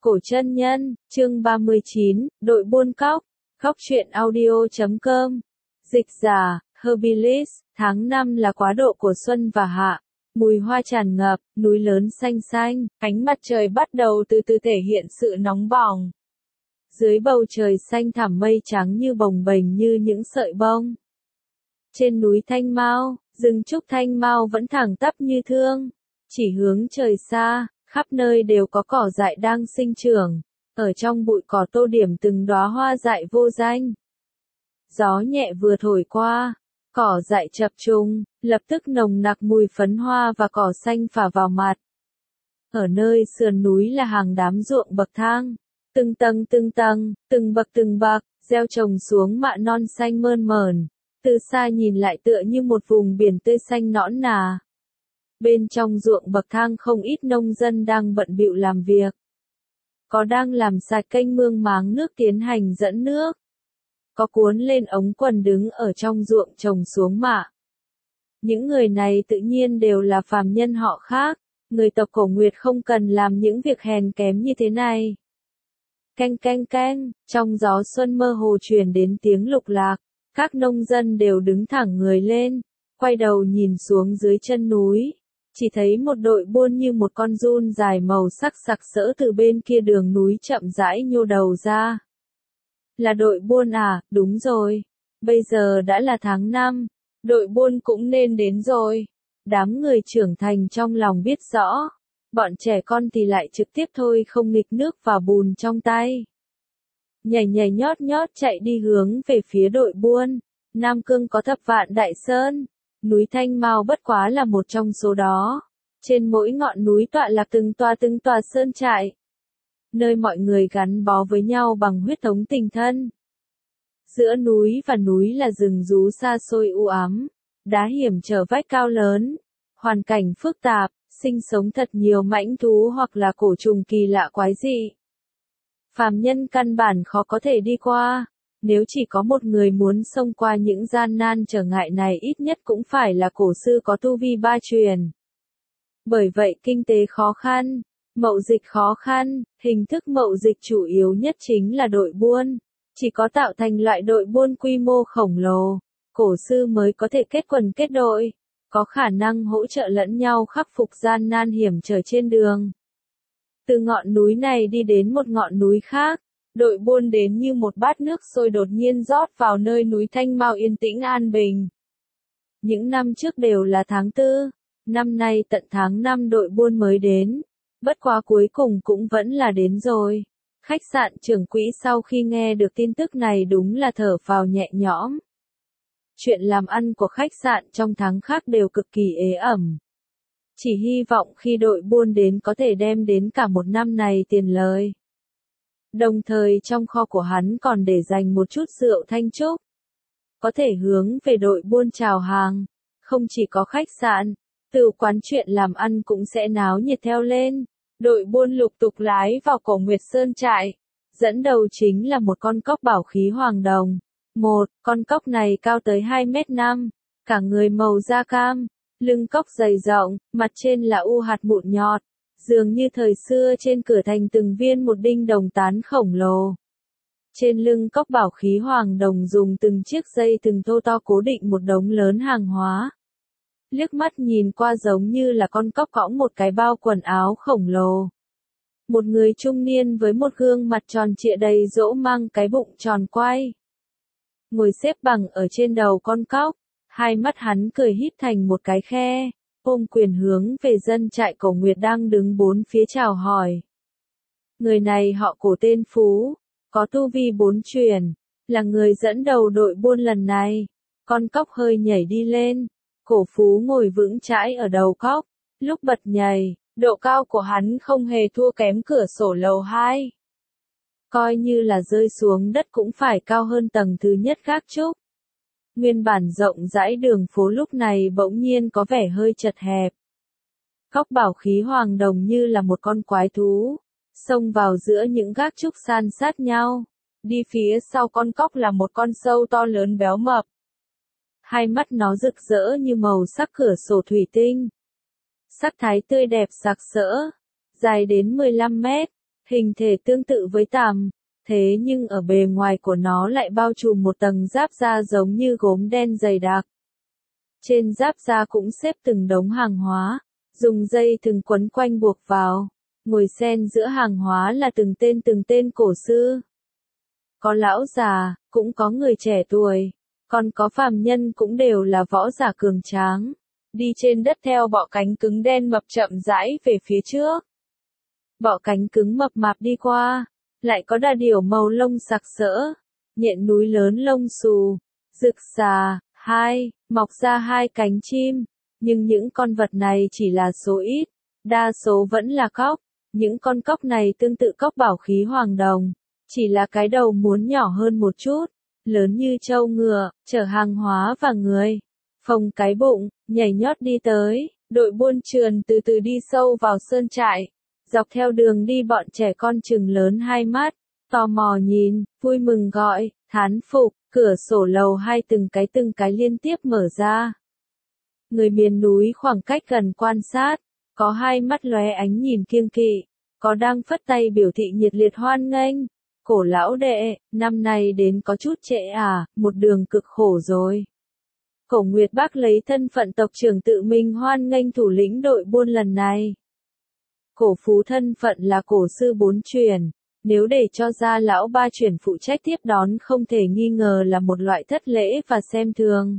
Cổ chân nhân, chương 39, đội buôn cóc, khóc chuyện audio.com. Dịch giả, Herbilis, tháng 5 là quá độ của xuân và hạ. Mùi hoa tràn ngập, núi lớn xanh xanh, ánh mặt trời bắt đầu từ từ thể hiện sự nóng bỏng. Dưới bầu trời xanh thẳm mây trắng như bồng bềnh như những sợi bông. Trên núi Thanh Mao, rừng trúc Thanh Mao vẫn thẳng tắp như thương. Chỉ hướng trời xa, khắp nơi đều có cỏ dại đang sinh trưởng. Ở trong bụi cỏ tô điểm từng đóa hoa dại vô danh. Gió nhẹ vừa thổi qua, cỏ dại chập trùng, lập tức nồng nặc mùi phấn hoa và cỏ xanh phả vào mặt. Ở nơi sườn núi là hàng đám ruộng bậc thang, từng tầng, từng bậc, gieo trồng xuống mạ non xanh mơn mởn, từ xa nhìn lại tựa như một vùng biển tươi xanh nõn nà. Bên trong ruộng bậc thang không ít nông dân đang bận bịu làm việc. Có đang làm sạch kênh mương máng nước tiến hành dẫn nước. Có cuốn lên ống quần đứng ở trong ruộng trồng xuống mạ. Những người này tự nhiên đều là phàm nhân họ khác, người tộc Cổ Nguyệt không cần làm những việc hèn kém như thế này. Canh, trong gió xuân mơ hồ truyền đến tiếng lục lạc, các nông dân đều đứng thẳng người lên, quay đầu nhìn xuống dưới chân núi. Chỉ thấy một đội buôn như một con giun dài màu sắc sặc sỡ từ bên kia đường núi chậm rãi nhô đầu ra. Là đội buôn à, đúng rồi. Bây giờ đã là tháng 5, đội buôn cũng nên đến rồi. Đám người trưởng thành trong lòng biết rõ. Bọn trẻ con thì lại trực tiếp thôi không nghịch nước vào bùn trong tay. Nhảy nhót chạy đi hướng về phía đội buôn. Nam Cương có thập vạn đại sơn. Núi Thanh Mao bất quá là một trong số đó. Trên mỗi ngọn núi tọa lạc từng tòa sơn trại. Nơi mọi người gắn bó với nhau bằng huyết thống tình thân. Giữa núi và núi là rừng rú xa xôi u ám, đá hiểm trở vách cao lớn, hoàn cảnh phức tạp, sinh sống thật nhiều mãnh thú hoặc là cổ trùng kỳ lạ quái dị. Phàm nhân căn bản khó có thể đi qua. Nếu chỉ có một người muốn xông qua những gian nan trở ngại này ít nhất cũng phải là cổ sư có tu vi 3 truyền. Bởi vậy kinh tế khó khăn, mậu dịch khó khăn, hình thức mậu dịch chủ yếu nhất chính là đội buôn. Chỉ có tạo thành loại đội buôn quy mô khổng lồ, cổ sư mới có thể kết quần kết đội, có khả năng hỗ trợ lẫn nhau khắc phục gian nan hiểm trở trên đường. Từ ngọn núi này đi đến một ngọn núi khác. Đội buôn đến như một bát nước sôi đột nhiên rót vào nơi núi Thanh Mao yên tĩnh an bình. Những năm trước đều là tháng 4, năm nay tận tháng 5 đội buôn mới đến. Bất quá cuối cùng cũng vẫn là đến rồi. Khách sạn trưởng quỹ sau khi nghe được tin tức này đúng là thở phào nhẹ nhõm. Chuyện làm ăn của khách sạn trong tháng khác đều cực kỳ ế ẩm. Chỉ hy vọng khi đội buôn đến có thể đem đến cả một năm này tiền lời. Đồng thời trong kho của hắn còn để dành một chút rượu thanh trúc. Có thể hướng về đội buôn chào hàng. Không chỉ có khách sạn, từ quán chuyện làm ăn cũng sẽ náo nhiệt theo lên. Đội buôn lục tục lái vào Cổ Nguyệt Sơn trại. Dẫn đầu chính là một con cóc bảo khí hoàng đồng. Con cóc này cao tới 2m5, cả người màu da cam, lưng cóc dày rộng, mặt trên là u hạt mụn nhọt. Dường như thời xưa trên cửa thành từng viên một đinh đồng tán khổng lồ. Trên lưng cóc bảo khí hoàng đồng dùng từng chiếc dây từng thô to cố định một đống lớn hàng hóa. Liếc mắt nhìn qua giống như là con cóc cõng một cái bao quần áo khổng lồ. Một người trung niên với một gương mặt tròn trịa đầy rỗ mang cái bụng tròn quay. Ngồi xếp bằng ở trên đầu con cóc, hai mắt hắn cười híp thành một cái khe. Ôm quyền hướng về dân trại Cổ Nguyệt đang đứng bốn phía chào hỏi. Người này họ Cổ tên Phú, có tu vi 4 truyền, là người dẫn đầu đội buôn lần này. Con cóc hơi nhảy đi lên, Cổ Phú ngồi vững chãi ở đầu cóc, lúc bật nhảy, độ cao của hắn không hề thua kém cửa sổ lầu 2. Coi như là rơi xuống đất cũng phải cao hơn tầng thứ nhất gác trúc. Nguyên bản rộng rãi đường phố lúc này bỗng nhiên có vẻ hơi chật hẹp. Cóc bảo khí hoàng đồng như là một con quái thú, xông vào giữa những gác trúc san sát nhau. Đi phía sau con cóc là một con sâu to lớn béo mập. Hai mắt nó rực rỡ như màu sắc cửa sổ thủy tinh. Sắc thái tươi đẹp sặc sỡ, dài đến 15 mét, Hình thể tương tự với tằm, thế nhưng ở bề ngoài của nó lại bao trùm một tầng giáp da giống như gốm đen dày đặc. Trên giáp da cũng xếp từng đống hàng hóa, dùng dây thừng quấn quanh buộc vào. Ngồi xen giữa hàng hóa là từng tên cổ sư. Có lão già, cũng có người trẻ tuổi, còn có phàm nhân cũng đều là võ giả cường tráng. Đi trên đất theo bọ cánh cứng đen mập chậm rãi về phía trước. Bọ cánh cứng mập mạp đi qua, lại có đà điểu màu lông sặc sỡ, nhện núi lớn lông xù, rực xà, mọc ra hai cánh chim, nhưng những con vật này chỉ là số ít, đa số vẫn là cóc. Những con cóc này tương tự cóc bảo khí hoàng đồng, chỉ là cái đầu muốn nhỏ hơn một chút, lớn như trâu ngựa, chở hàng hóa và người. Phồng cái bụng, nhảy nhót đi tới, đội buôn trườn từ từ đi sâu vào sơn trại. Dọc theo đường đi bọn trẻ con trừng lớn hai mắt, tò mò nhìn, vui mừng gọi, thán phục, cửa sổ lầu hai từng cái liên tiếp mở ra. Người miền núi khoảng cách gần quan sát, có hai mắt lóe ánh nhìn kiêng kỵ, có đang phất tay biểu thị nhiệt liệt hoan nghênh. Cổ lão đệ, năm nay đến có chút trễ à, một đường cực khổ rồi. Cổ Nguyệt Bác lấy thân phận tộc trưởng tự mình hoan nghênh thủ lĩnh đội buôn lần này. Cổ Phú thân phận là cổ sư 4 truyền, nếu để cho ra lão 3 truyền phụ trách tiếp đón không thể nghi ngờ là một loại thất lễ và xem thường.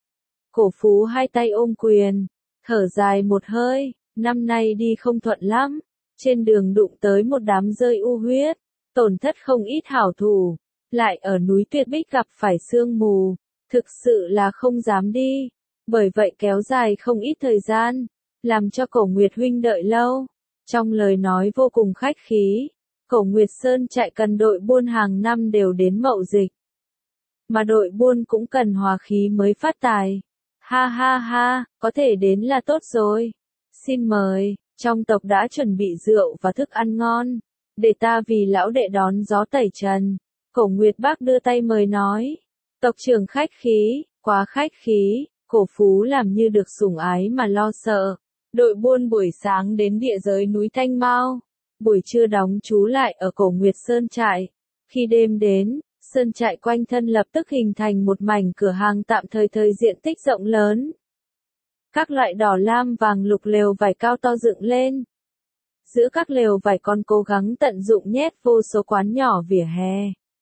Cổ Phú hai tay ôm quyền, thở dài một hơi, năm nay đi không thuận lắm, trên đường đụng tới một đám rơi u huyết, tổn thất không ít hảo thủ, lại ở núi Tuyệt Bích gặp phải sương mù, thực sự là không dám đi, bởi vậy kéo dài không ít thời gian, làm cho Cổ Nguyệt huynh đợi lâu. Trong lời nói vô cùng khách khí, Cổ Nguyệt Sơn trại cần đội buôn hàng năm đều đến mậu dịch. Mà đội buôn cũng cần hòa khí mới phát tài. Ha ha ha, có thể đến là tốt rồi. Xin mời, trong tộc đã chuẩn bị rượu và thức ăn ngon, để ta vì lão đệ đón gió tẩy trần. Cổ Nguyệt Bác đưa tay mời nói, tộc trưởng khách khí, quá khách khí, Cổ Phú làm như được sủng ái mà lo sợ. Đội buôn buổi sáng đến địa giới núi Thanh Mao, buổi trưa đóng trú lại ở Cổ Nguyệt Sơn trại. Khi đêm đến, sơn trại quanh thân lập tức hình thành một mảnh cửa hàng tạm thời diện tích rộng lớn. Các loại đỏ lam vàng lục lều vải cao to dựng lên. Giữa các lều vải còn cố gắng tận dụng nhét vô số quán nhỏ vỉa hè.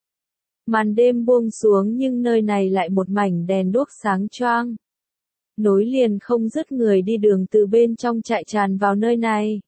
Màn đêm buông xuống nhưng nơi này lại một mảnh đèn đuốc sáng choang. Nối liền không dứt người đi đường từ bên trong trại tràn vào nơi này.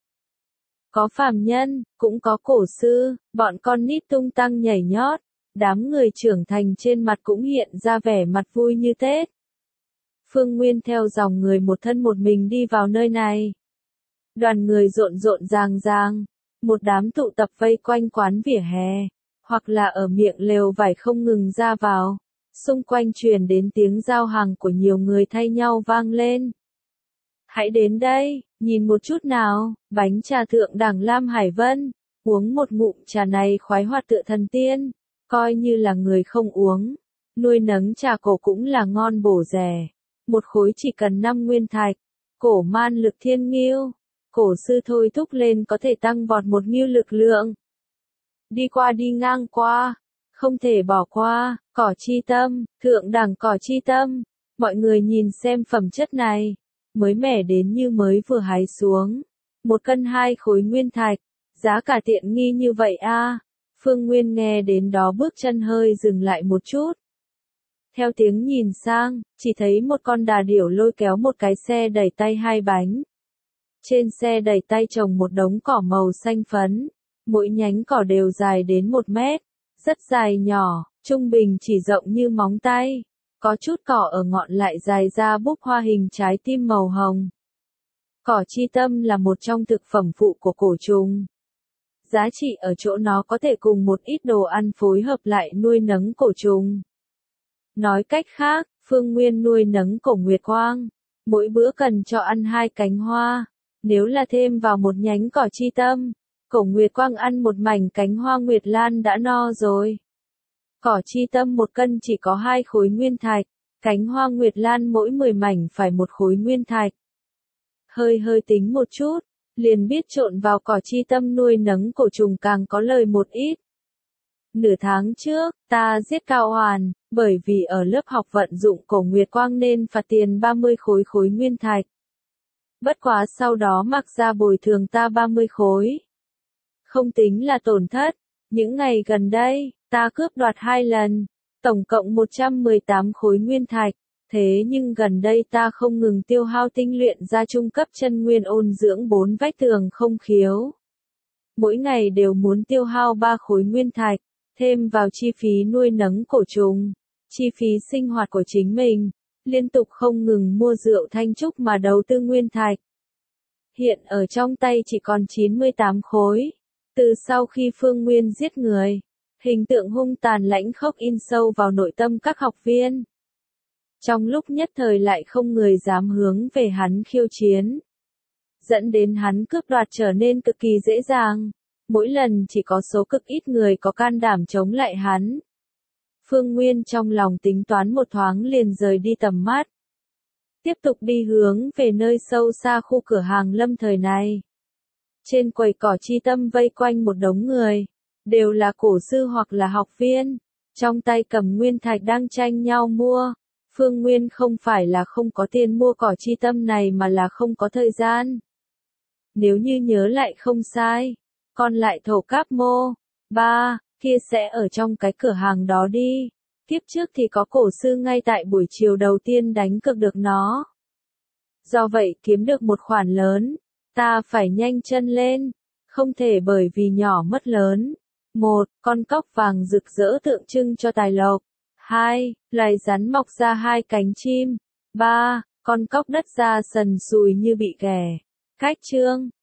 Có phàm nhân, cũng có cổ sư, bọn con nít tung tăng nhảy nhót, đám người trưởng thành trên mặt cũng hiện ra vẻ mặt vui như Tết. Phương Nguyên theo dòng người một thân một mình đi vào nơi này. Đoàn người rộn rộn ràng, một đám tụ tập vây quanh quán vỉa hè, hoặc là ở miệng lều vải không ngừng ra vào. Xung quanh truyền đến tiếng giao hàng của nhiều người thay nhau vang lên. Hãy đến đây, nhìn một chút nào, bánh trà thượng đẳng Lam Hải Vân, uống một ngụm trà này khoái hoạt tựa thần tiên, coi như là người không uống. Nuôi nấng trà cổ cũng là ngon bổ rẻ, một khối chỉ cần 5 nguyên thạch, cổ man lực thiên nghiêu, cổ sư thôi thúc lên có thể tăng vọt 1 nghiêu lực lượng. Đi qua đi ngang qua, không thể bỏ qua, cỏ chi tâm, thượng đẳng cỏ chi tâm, mọi người nhìn xem phẩm chất này, mới mẻ đến như mới vừa hái xuống, 1 cân 2 khối nguyên thạch, giá cả tiện nghi như vậy a. Phương Nguyên nghe đến đó bước chân hơi dừng lại một chút. Theo tiếng nhìn sang, chỉ thấy một con đà điểu lôi kéo một cái xe đẩy tay 2 bánh. Trên xe đẩy tay trồng một đống cỏ màu xanh phấn, mỗi nhánh cỏ đều dài đến 1 mét, rất dài nhỏ, trung bình chỉ rộng như móng tay. Có chút cỏ ở ngọn lại dài ra búp hoa hình trái tim màu hồng. Cỏ chi tâm là một trong thực phẩm phụ của cổ trùng. Giá trị ở chỗ nó có thể cùng một ít đồ ăn phối hợp lại nuôi nấng cổ trùng. Nói cách khác, Phương Nguyên nuôi nấng cổ nguyệt quang, mỗi bữa cần cho ăn 2 cánh hoa. Nếu là thêm vào một nhánh cỏ chi tâm, cổ nguyệt quang ăn một mảnh cánh hoa nguyệt lan đã no rồi. Cỏ chi tâm 1 cân chỉ có 2 khối nguyên thạch, cánh hoa nguyệt lan mỗi 10 mảnh phải 1 khối nguyên thạch. Hơi tính một chút, liền biết trộn vào cỏ chi tâm nuôi nấng cổ trùng càng có lời một ít. Nửa tháng trước, ta giết Cao Hoàn, bởi vì ở lớp học vận dụng cổ Nguyệt Quang nên phạt tiền 30 khối khối nguyên thạch. Bất quá sau đó mặc ra bồi thường ta 30 khối. Không tính là tổn thất, những ngày gần đây, ta cướp đoạt 2 lần, tổng cộng 118 khối nguyên thạch. Thế nhưng gần đây ta không ngừng tiêu hao tinh luyện ra trung cấp chân nguyên ôn dưỡng 4 vách tường không khiếu. Mỗi ngày đều muốn tiêu hao 3 khối nguyên thạch, thêm vào chi phí nuôi nấng cổ trùng, chi phí sinh hoạt của chính mình, liên tục không ngừng mua rượu thanh trúc mà đầu tư nguyên thạch. Hiện ở trong tay chỉ còn 98 khối. Từ sau khi Phương Nguyên giết người, hình tượng hung tàn lãnh khốc in sâu vào nội tâm các học viên. Trong lúc nhất thời lại không người dám hướng về hắn khiêu chiến, dẫn đến hắn cướp đoạt trở nên cực kỳ dễ dàng. Mỗi lần chỉ có số cực ít người có can đảm chống lại hắn. Phương Nguyên trong lòng tính toán một thoáng liền rời đi tầm mắt. Tiếp tục đi hướng về nơi sâu xa khu cửa hàng lâm thời này. Trên quầy cỏ chi tâm vây quanh một đống người, đều là cổ sư hoặc là học viên, trong tay cầm nguyên thạch đang tranh nhau mua. Phương Nguyên không phải là không có tiền mua cỏ chi tâm này mà là không có thời gian. Nếu như nhớ lại không sai, còn lại thổ cáp mô, kia sẽ ở trong cái cửa hàng đó đi. Kiếp trước thì có cổ sư ngay tại buổi chiều đầu tiên đánh cược được nó. Do vậy kiếm được một khoản lớn, ta phải nhanh chân lên, không thể bởi vì nhỏ mất lớn. 1. Con cóc vàng rực rỡ tượng trưng cho tài lộc. 2. Loài rắn mọc ra 2 cánh chim. 3. Con cóc đất da sần sùi như bị ghẻ. Cách chương